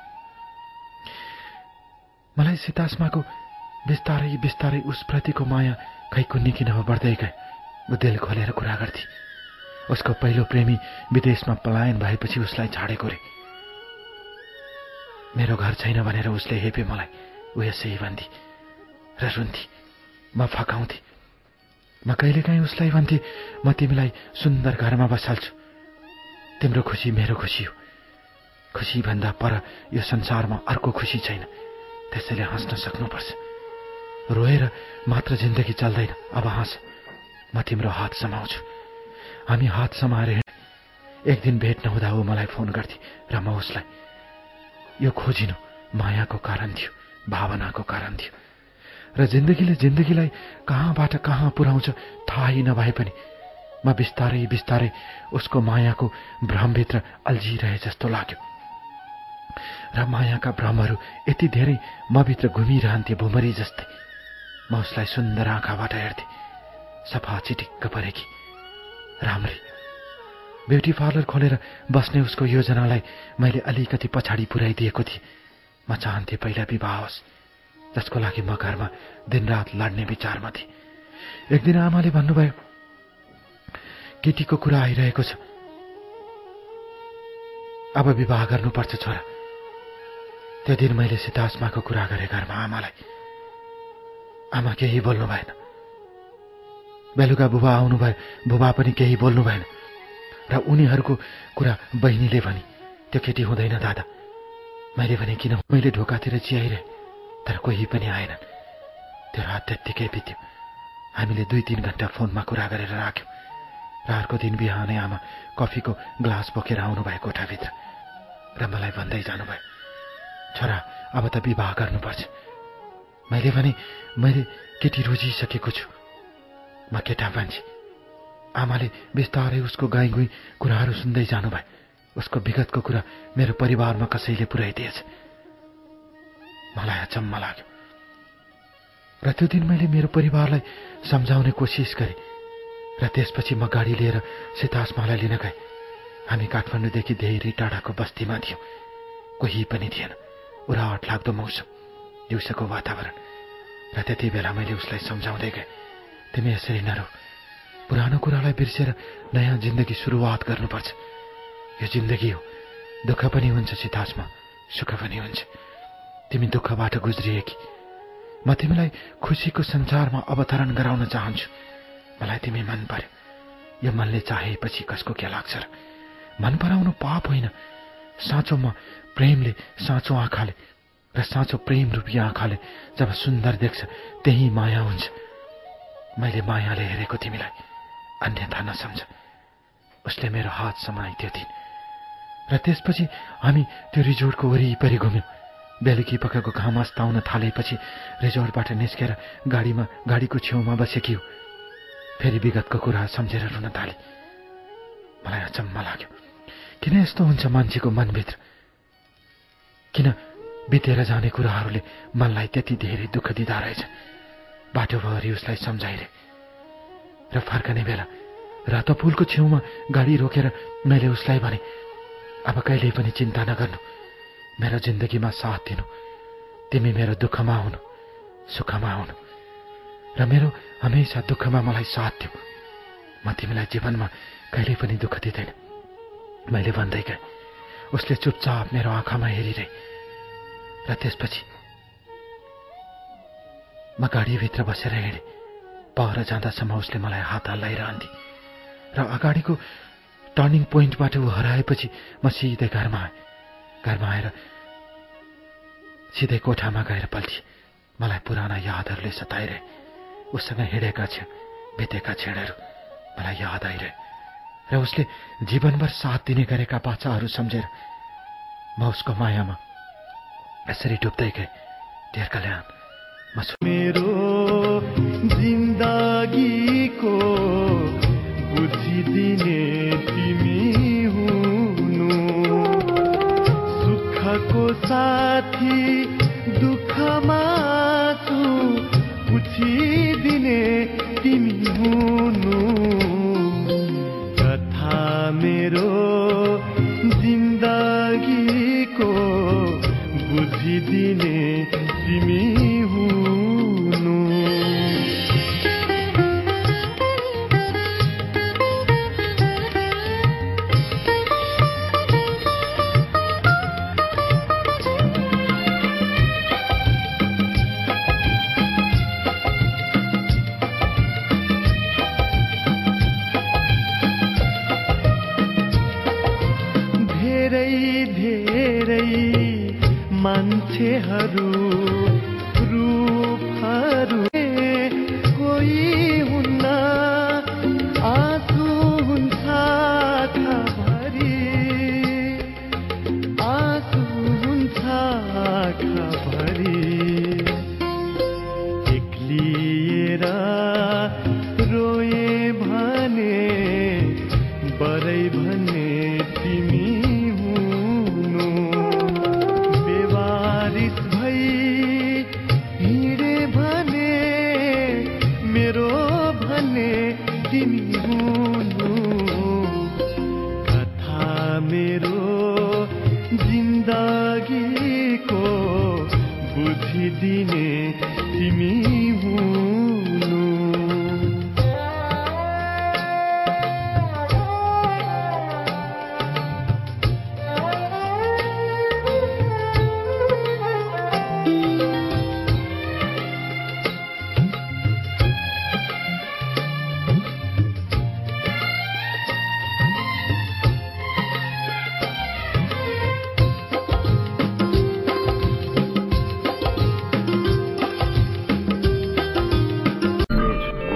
मलाई सीतास्माको बिस्तारै बिस्तारै उसप्रतिको माया खै कुन्नी किन हो बढ्दै गए। ऊ दिल खोलेर कुरा गर्थे। उसको पहिलो प्रेमी विदेशमा पलायन भएपछि उसलाई छाडेको रे। मेरो घर छैन भनेर उसले हेपे मलाई। ऊ यसै भन्थे र रुन्थे। म फकाउँथे। म कहिलेकाहीँ उसलाई भन्थे, म तिमीलाई सुन्दर घरमा बसाल्छु। तिम्रो खुसी मेरो खुसी हो। खुसी भन्दा पर यो संसारमा अर्को खुसी छैन। त्यसैले हाँस्न सक्नुपर्छ। रोएर मात्र जिन्दगी चल्दैन। अब हाँस, म तिम्रो हात समाउँछु। हामी हात समाएर एक दिन भेट नहुँदा ऊ मलाई फोन गर्थे र म उसलाई। यो खोजिनु मायाको कारण थियो, भावनाको कारण थियो। र जिन्दगीले जिन्दगीलाई कहाँबाट कहाँ पुर्याउँछ थाहै नभए पनि म बिस्तारै बिस्तारै उसको मायाको भ्रमभित्र अल्झिरहे जस्तो लाग्यो। र मायाका भ्रमहरू यति धेरै मभित्र घुमिरहन्थे भुमरी जस्तै। म उसलाई सुन्दर आँखाबाट हेर्थे, सफा चिटिक्क परेकी, राम्री। ब्युटी पार्लर खोलेर बस्ने उसको योजनालाई मैले अलिकति पछाडि पुर्याइदिएको थिएँ। म चाहन्थे पहिला विवाह होस्, जसको लागि म घरमा दिनरात लड्ने विचारमा थिएँ। एक दिन आमाले भन्नुभयो, केटीको कुरा आइरहेको छ, अब विवाह गर्नुपर्छ छोरा। त्यो दिन मैले सीतास्माको कुरा गरेँ घरमा आमालाई। आमा केही बोल्नु भएन। बेलुका बुबा आउनुभयो, बुबा पनि केही बोल्नु भएन। र उनीहरूको कुरा बहिनीले भनी, त्यो केटी हुँदैन दादा। मैले भने किन? मैले ढोकातिर चियाइरहेँ, तर कोही पनि आएनन्। त्यो रात त्यत्तिकै बित्यो। हामीले दुई तीन घन्टा फोनमा कुरा गरेर राख्यौँ। र अर्को दिन बिहानै आमा कफीको ग्लास बोकेर आउनुभयो कोठाभित्र। र मलाई भन्दै जानुभयो, छोरा अब त विवाह गर्नुपर्छ। मैले भने मैले केटी रोजिसकेको छु, म केटा मान्छे। आमाले बिस्तारै उसको गाई गुई कुराहरू सुन्दै जानुभयो। उसको विगतको कुरा मेरो परिवारमा कसैले पुर्याइदिएछ। मलाई अचम्म लाग्यो र त्यो दिन मैले मेरो परिवारलाई सम्झाउने कोसिस गरेँ र त्यसपछि म गाडी लिएर सीतास्मालाई लिन गएँ। हामी काठमाडौँदेखि धेरै टाढाको बस्तीमा थियौँ। कोही पनि थिएन। उराट लाग्दो मौसम, दिउँसोको वातावरण। र त्यति बेला मैले उसलाई सम्झाउँदै गएँ, तिमी यसरी नरो, पुरानो कुरालाई बिर्सेर नयाँ जिन्दगी सुरुवात गर्नुपर्छ। यो जिन्दगी हो, दुःख पनि हुन्छ सीतास्मा, सुख पनि हुन्छ। तिमी दुःखबाट गुज्रिएकी, म तिमीलाई खुसीको संसारमा अवतरण गराउन चाहन्छु। मलाई तिमी मन पर्यो। यो मनले चाहेपछि कसको के लाग्छ र? मन पराउनु पाप होइन। साँचोमा प्रेमले, साँचो आँखाले र साँचो प्रेम रूपी आँखाले जब सुन्दर देख्छ त्यही माया हुन्छ। मैले मायाले हेरेको तिमीलाई, अन्यथा नसम्झ। उसले मेरो हात समाए त्यो दिन र त्यसपछि हामी त्यो रिजोर्टको वरिपरि घुम्यौँ। बेलुकी पकाएको घाम अस्ताउन थालेपछि रिजोर्टबाट निस्केर गाडीमा गाडीको छेउमा बसेकी हो। फेरि विगतको कुरा सम्झेर रुन थाले। मलाई अचम्म लाग्यो, किन यस्तो हुन्छ मान्छेको मनभित्र? किन बितेर जाने कुराहरूले मनलाई त्यति धेरै दुःख दिँदा रहेछ? बाटोभरि उसलाई सम्झाइरहे र फर्कने बेला रातो पुलको छेउमा गाडी रोकेर मैले उसलाई भने, अब कहिल्यै पनि चिन्ता नगर्नु, मेरो जिन्दगीमा साथ दिनु। तिमी मेरो दुःखमा हुनु, सुखमा हुनु र मेरो हमेशा दुःखमा मलाई साथ दिऊ। म तिमीलाई जीवनमा कहिल्यै पनि दुःख दिँदैन, मैले भन्दै गएँ। उसले चुपचाप मेरो आँखामा हेरिरहे र त्यसपछि म गाडीभित्र बसेर हिँडेँ। पर जाँदासम्म उसले मलाई हात हल्लाइरहन्थे र अगाडिको टर्निङ पोइन्टबाट ऊ हराएपछि म सिधै घरमा आएँ। घरमा आएर सिधै कोठामा गएर पल्टिएँ। मलाई पुराना यादहरूले सताइरहे। उसँग हिँडेका क्षण, बितेका क्षणहरू मलाई याद आइरहे र उसले जीवनभर साथ दिने गरेका बाचाहरू सम्झेर म उसको मायामा यसरी डुब्दै गएँ। धेर कल्याण म मेरो जिन्दगीको बुझिदिने तिमी हुनु, सुखको साथी दुःखमा छु पुछिदिने तिमी हुनु। कथा मेरो जिन्दगीको बुझिदिने तिमी हुनु। मान्छेहरू रूपहरू कोही हुन्न, आँसु हुन्छ आँखाभरि, आँसु हुन्छ आँखाभरि। एक्लिएर रोए भने बरै भने तिमी दिने तिमी हुनु।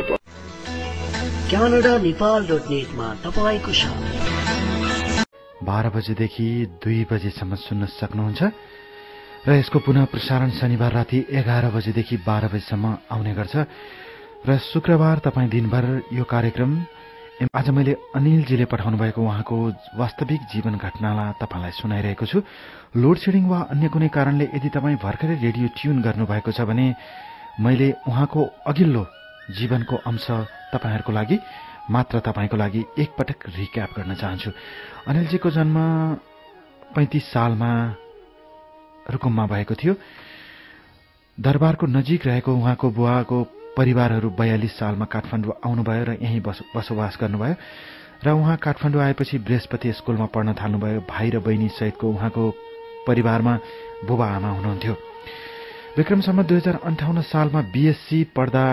क्यानाडा नेपाल डट नेटमा तपाईँको साथ बाह्र बजेदेखि दुई बजेसम्म सुन्न सक्नुहुन्छ र यसको पुनः प्रसारण शनिबार राति एघार बजेदेखि बाह्र बजेसम्म आउने गर्छ र शुक्रबार तपाईँ दिनभर यो कार्यक्रम आज मैले अनिलजीले पठाउनु भएको उहाँको वास्तविक जीवन घटनालाई तपाईँलाई सुनाइरहेको छु। लोड सेडिङ वा अन्य कुनै कारणले यदि तपाईँ भर्खरै रेडियो ट्युन गर्नुभएको छ भने मैले उहाँको अघिल्लो जीवनको अंश तपाईँहरूको लागि मात्र तपाईँको लागि एकपटक रिक्याप गर्न चाहन्छु। अनिलजीको जन्म पैंतिस सालमा रुकुममा भएको थियो। दरबारको नजिक रहेको उहाँको बुवाको परिवारहरू बयालिस सालमा काठमाडौँ आउनुभयो र यहीँ बसोबास गर्नुभयो र उहाँ काठमाडौँ आएपछि बृहस्पति स्कुलमा पढ्न थाल्नुभयो। भाइ र बहिनी सहितको उहाँको परिवारमा बुबा आमा हुनुहुन्थ्यो। विक्रमसम्म दुई हजार अन्ठाउन्न सालमा बीएससी पढ्दा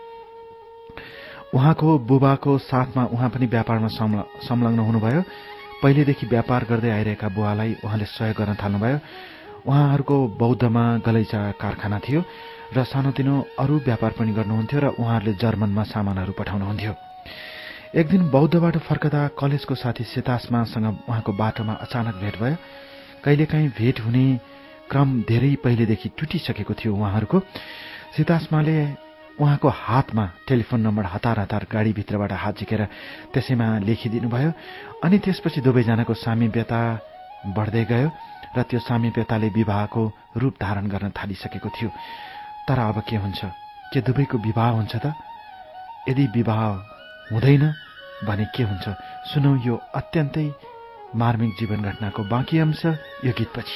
उहाँको बुबाको साथमा उहाँ पनि व्यापारमा संलग्न हुनुभयो। पहिलेदेखि व्यापार गर्दै आइरहेका बुवालाई उहाँले सहयोग गर्न थाल्नुभयो। उहाँहरूको बौद्धमा गलैँचा कारखाना थियो र सानोतिनो अरू व्यापार पनि गर्नुहुन्थ्यो र उहाँहरूले जर्मनमा सामानहरू पठाउनुहुन्थ्यो। एक दिन बौद्धबाट फर्कदा कलेजको साथी सेतास्मासँग उहाँको बाटोमा अचानक भेट भयो। कहिलेकाहीँ भेट हुने क्रम धेरै पहिलेदेखि टुटिसकेको थियो उहाँहरूको। सेतास्माले उहाँको हातमा टेलिफोन नम्बर हतार हतार गाडीभित्रबाट हात झिकेर त्यसैमा लेखिदिनुभयो अनि त्यसपछि दुवैजनाको सामिप्यता बढ्दै गयो र त्यो सामिप्यताले विवाहको रूप धारण गर्न थालिसकेको थियो। तर अब के हुन्छ? के दुवैको विवाह हुन्छ त? यदि विवाह हुँदैन भने के हुन्छ? सुनौ यो अत्यन्तै मार्मिक जीवन घटनाको बाँकी अंश यो गीतपछि।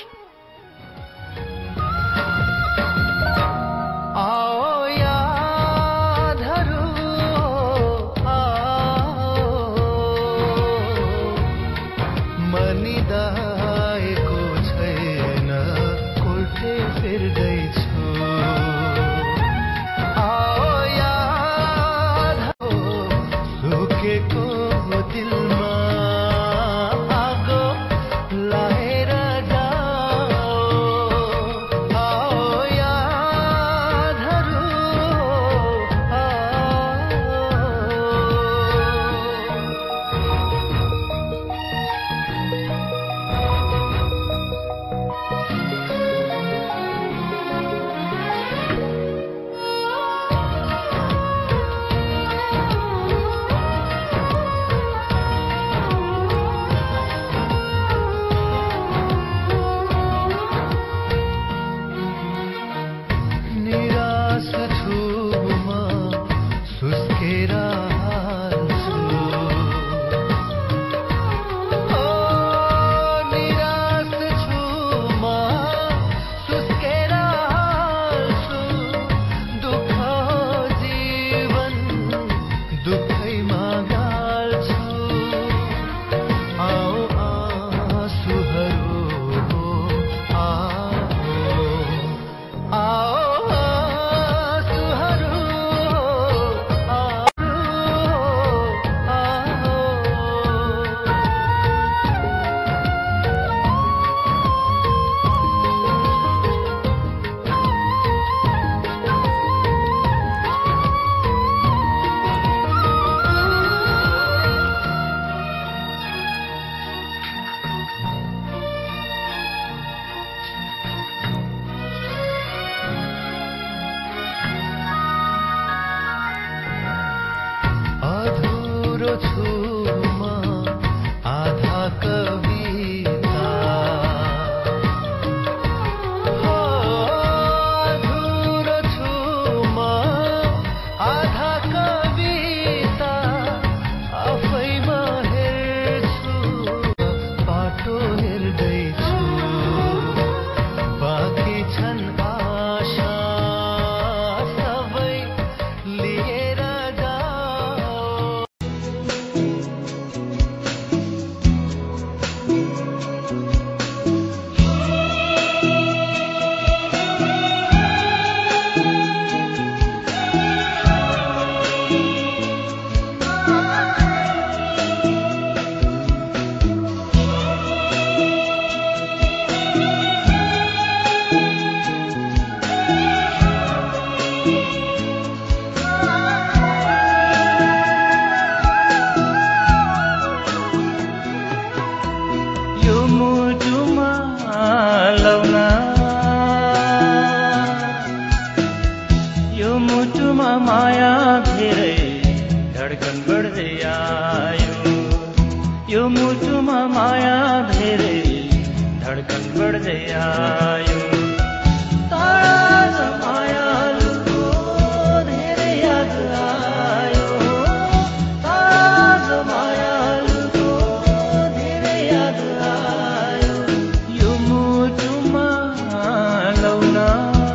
मुटुमा माया धेरै धडकन बढ्दै आयो यो मुटुमा माया धेरै धडकन बढ्दै आयो ताज मायालुको धेरै याद आयो ताज मायालुको धेरै याद आयो यो मुटुमा लौना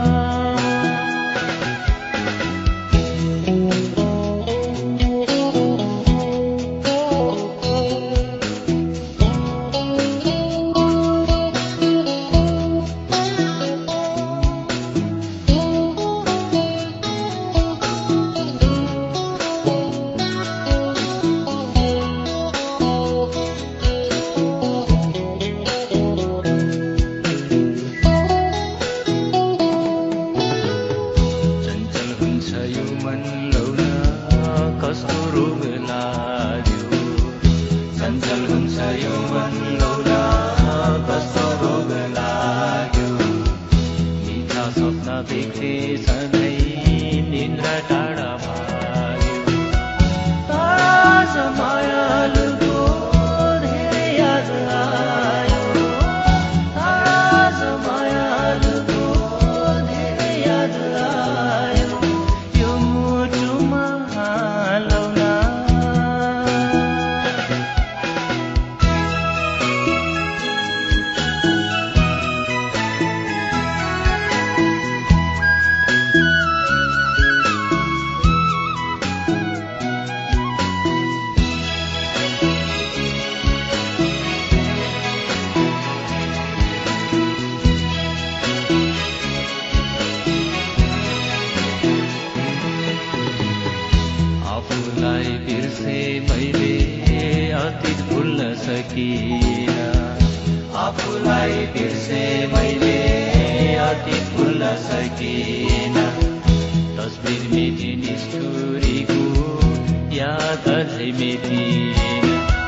आफूलाई बिर्से मैले अतीत भुल्न सकिन तस्बिर मेटिन स्टोरीको याद अझै मेटिन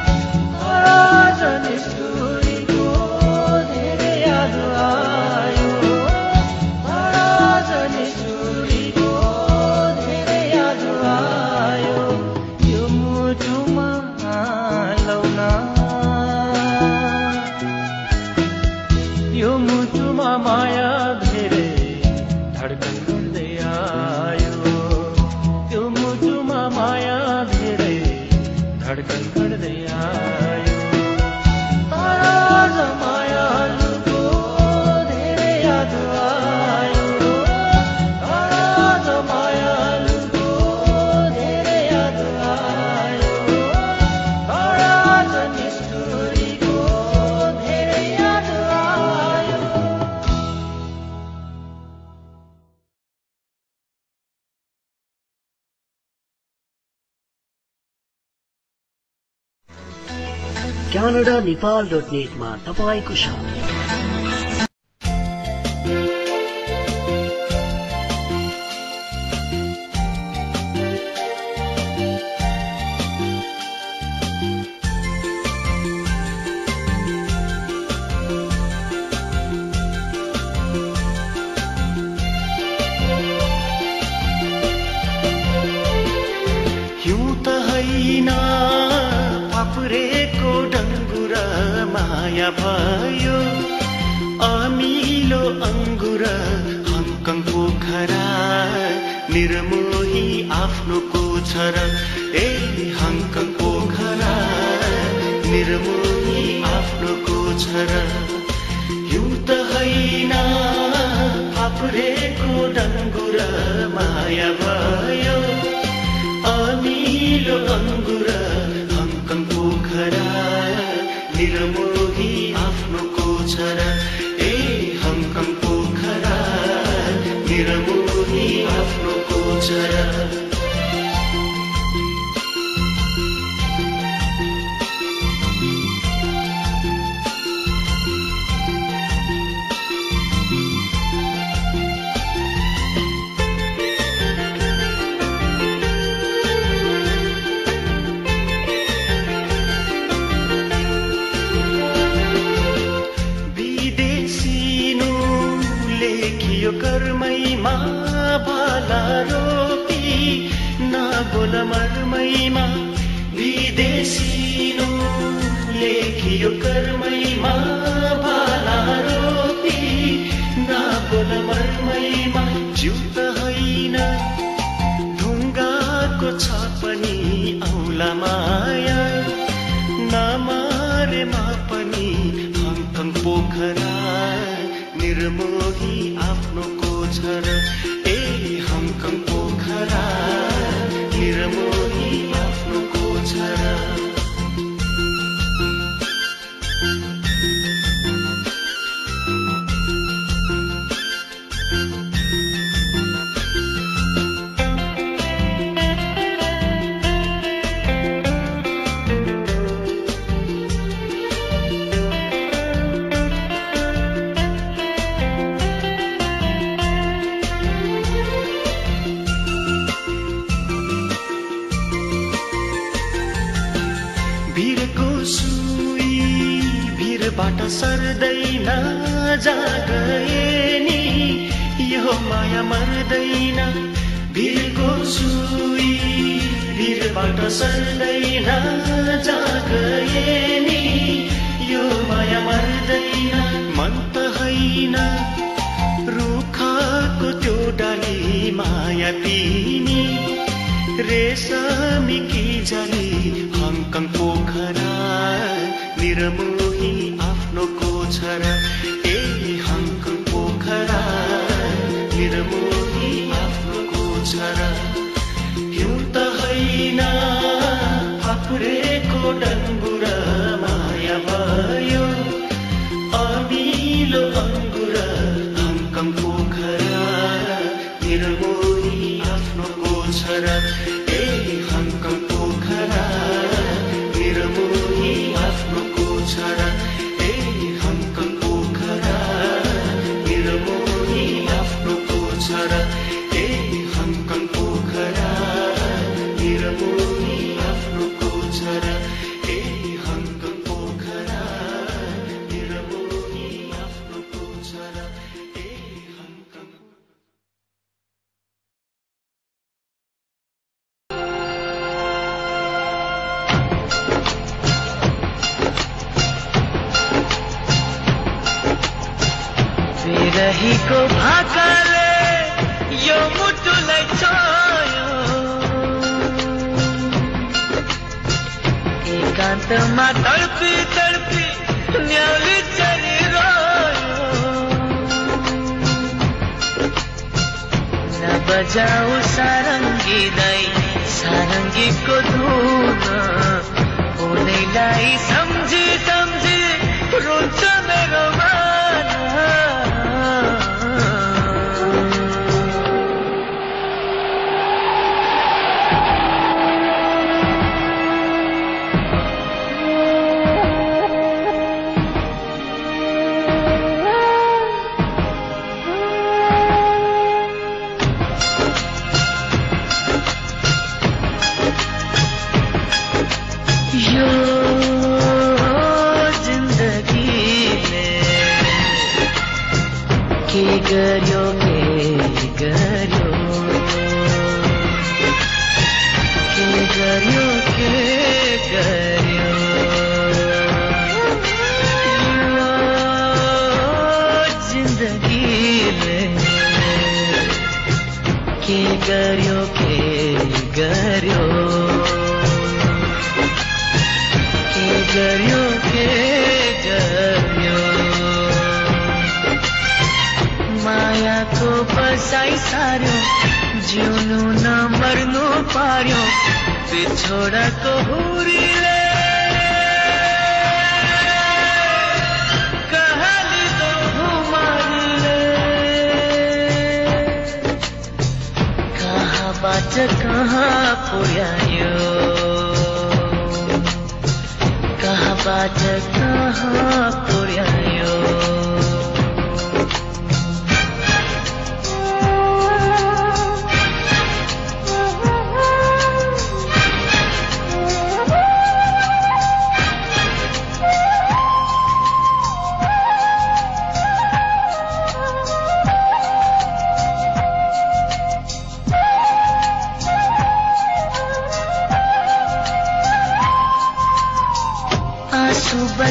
राजन स्टोरीको धेरै याद आयो राजन स्टोरीको धेरै याद आयो यो मुटुमा लौना यो मुटुमा माया धेरै धडकन गर्दै आयो यो मुटुमा माया धेरै धडकन गर्दै आयो ताज मायालुको धेरै याद आयो ताज मायालुको धेरै याद आयो ताज स्टोरीको धेरै याद आयो। क्यानाडा नेपाल डट नेटमा तपाईँको साथ हिउँ त होइन फापुरेको डङ्गुरा माया भयो अमिलो अङ्गुर हङकङ पोखरा निर्मोही आफ्नो कोछर ए हङकङ पोखरा निर्मोही आफ्नो कोछर हिउँ त होइन फापुरेको डङ्गुरा माया भयो अमिलो अङ्गुर हङकङ पोखरा निर्मोही आफ्नो कोछर ए हङकङ पोखरा निर्मोही आफ्नो कोछर कर्मैमा भाला रोपी बोल मर्मैमा विदेशिनो लेखियो कर्मैमा भाला रोपी ना बोल मर्मैमा जिउ त होइन ढुङ्गाको छ पनि औला माया नमारेमा पनि हङकङ पोखरा निर्मोही आफ्नो कोछर ए हङकङ पोखरा निर्मोही आफ्नो कोछर बाट सर्दैन जागए नि यो माया मर्दैन भिरको सुई भिरबाट सर्दैन जागए नि यो माया मर्दैन मन त होइन रुखको त्यो डाली माया पिनी रेशमी की जली हङकङ पोखरा निर्मोही आफ्नो कोछर ए हङकङ पोखरा निर्मोही आफ्नो कोछर हिउँ त होइन फापुरेको डङ्गुर माया भयो अमिलो अङ्गुर हङकङ पोखरा निर्मोही आफ्नो कोछर ए हङकङ पोखरा निर्मोही आफ्नो कोछर ए हङकङ पोखरा निर्मोही आफ्नो कोछर ए हङकङ पोखरा निर्मोही आफ्नो कोछर ए हङकङ पोखरा निर्मोही आफ्नो कोछर ए हङकङ विरहीको भाकाले यो मुटुलाई छोयो एकान्तमा तडपी तडपी न्याउली चली रोयो नबजाऊ सारङ्गी दाई सारङ्गीको धुन उनीलाई सम्झी सम्झी रुन्छ मेरो गर्यो के गर्यो के गर्यो के गर्यो जिन्दगीले के गर्यो के गर्यो के गर्यो के गर्यो मायाको बसाई सार्यो जिउनु नमर्नु पार्यो बिछोडाको हुरीले कहाली दो हुमारीले कहाँबाट कहाँ पुर्यायो कहाँबाट कहाँ पुर्यायो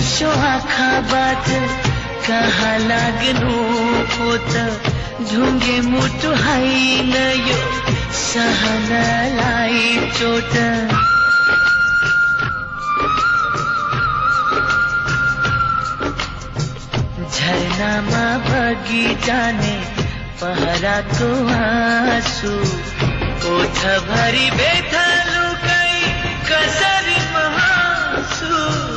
हर्षो आँखाबाट कहाँ लाग्नु हो त ढुङ्गे मुटु होइन यो सहनलाई चोट झरनामा बगी जाने पहराको आँसु ओठ भरी बेथा लुकाई कसरी महासु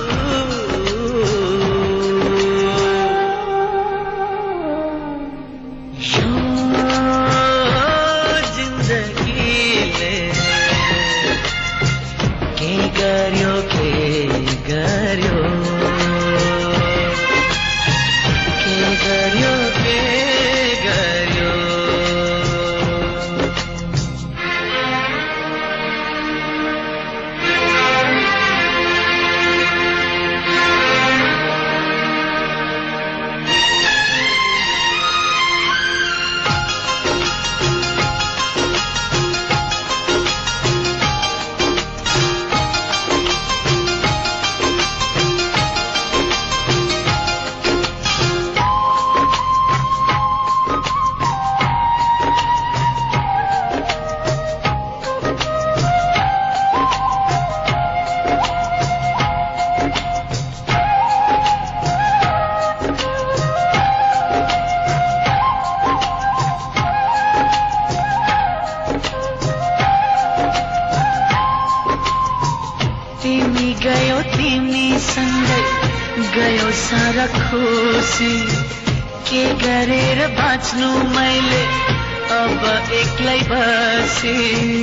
के गरेर बाँच्नु मैले अब एक्लै बसे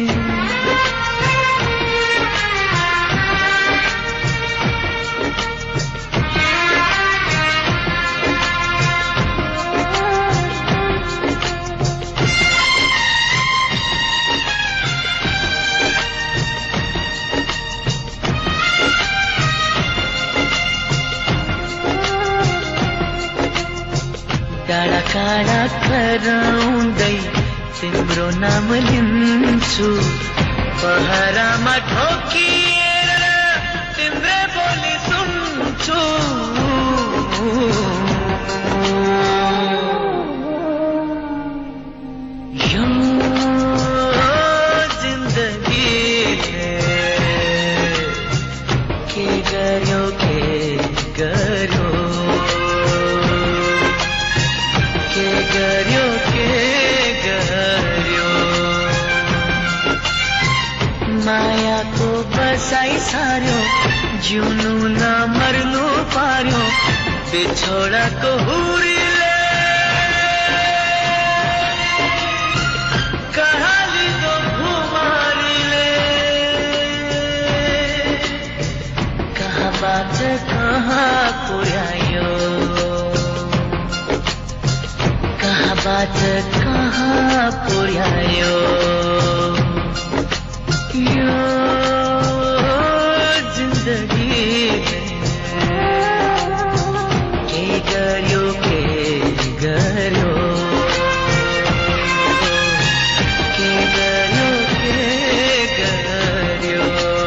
काडा काडा कराउँदै तिम्रो नाम लिन्छु पहरामा ठोकिएर तिम्रै बोली सुन्छु यो जिन्दगीले के गर्यो के गर्यो गर्यो के गर्यो मायाको बसाइ सार्यो जिउनु नमर्नु पार्यो बिछोडाको हुरीले कहालीको खुमारीले कहाँबाट कहाँ पुर्यायो बात कहाँ पुर्यायो यो जिन्दगी के गर्यो के गर्यो के गर्यो के गर्यो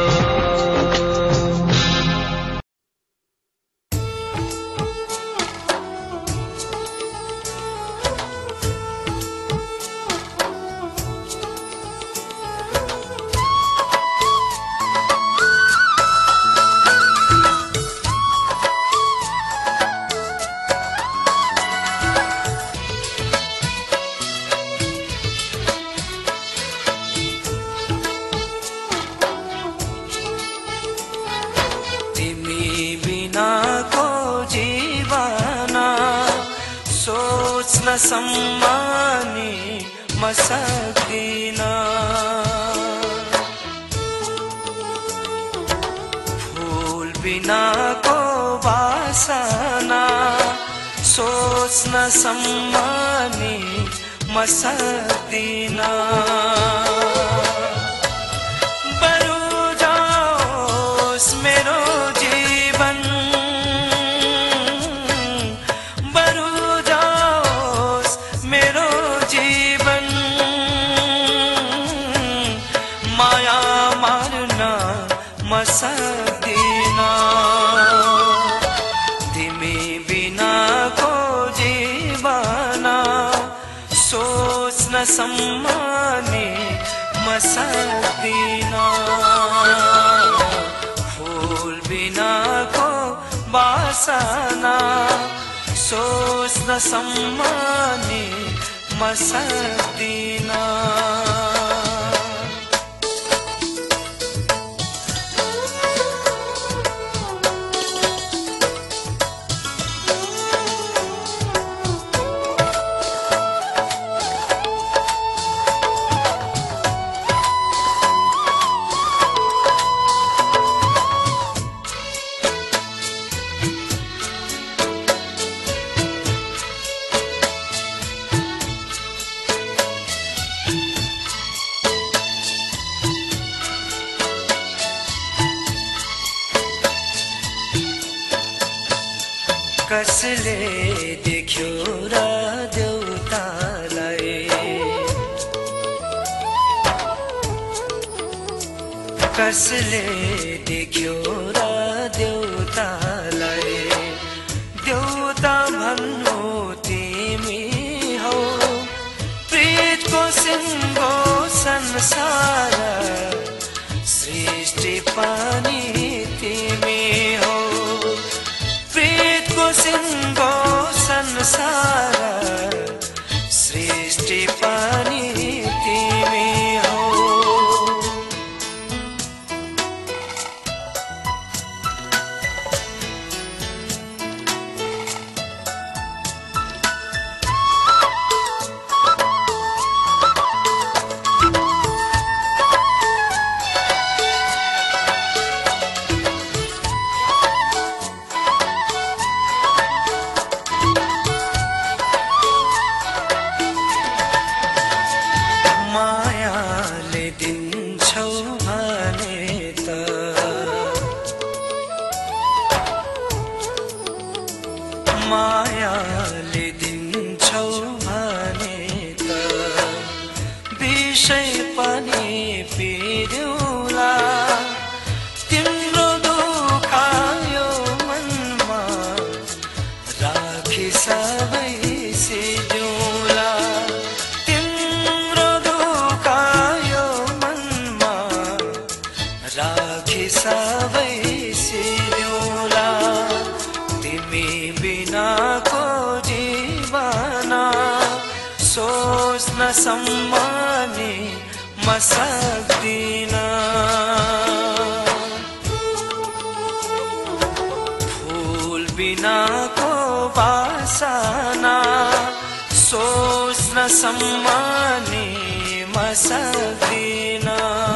सम्मानी म सक्दिन फूल बिनाको वासना सोच्न सम्मानी म सक्दिन बरु जाओस् मेरो जीवन सक्दिन सम्माने म सक्दिन फूल बिनाको बासना सोच्न सम्माने म सक्दिन कसले देख्यो र देउतालाई कसले देख्यो र देउतालाई देउता भन्नु तिमी हौ प्रीतको सिंहो संसार सृष्टि पनि तिमी हौ सिंहो संसार सृष्टि पनि तिमी हो मायाले दिन्छौ भने त मायाले दिन्छौ भने त विषय पनि पिर्युला तिम्रो दुःख यो मनमा राखी सबै सिद्धिउला राखी सबै सिद्धिउला तिमी बिनाको जीवन सोच्न सम्माने म सक्दिन फूल बिनाको बासना सोच्न सम्माने म सक्दिन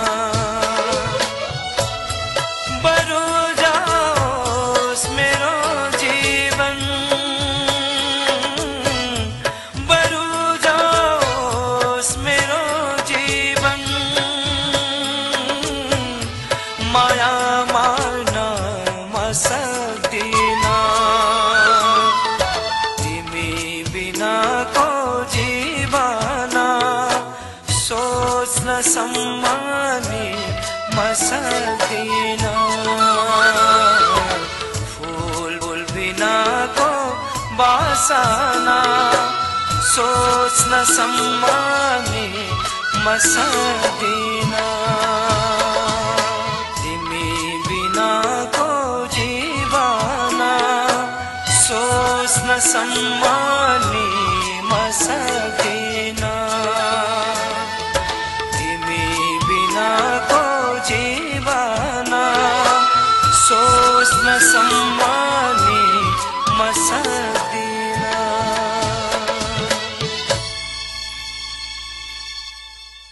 माया मार्न म सक्दिन तिमी बिनाको जीवन सोच्न सम्माने म सक्दिन फूल फूल बिनाको बासना सोच्न सम्माने म सक्दिन सम्माने म सक्दिन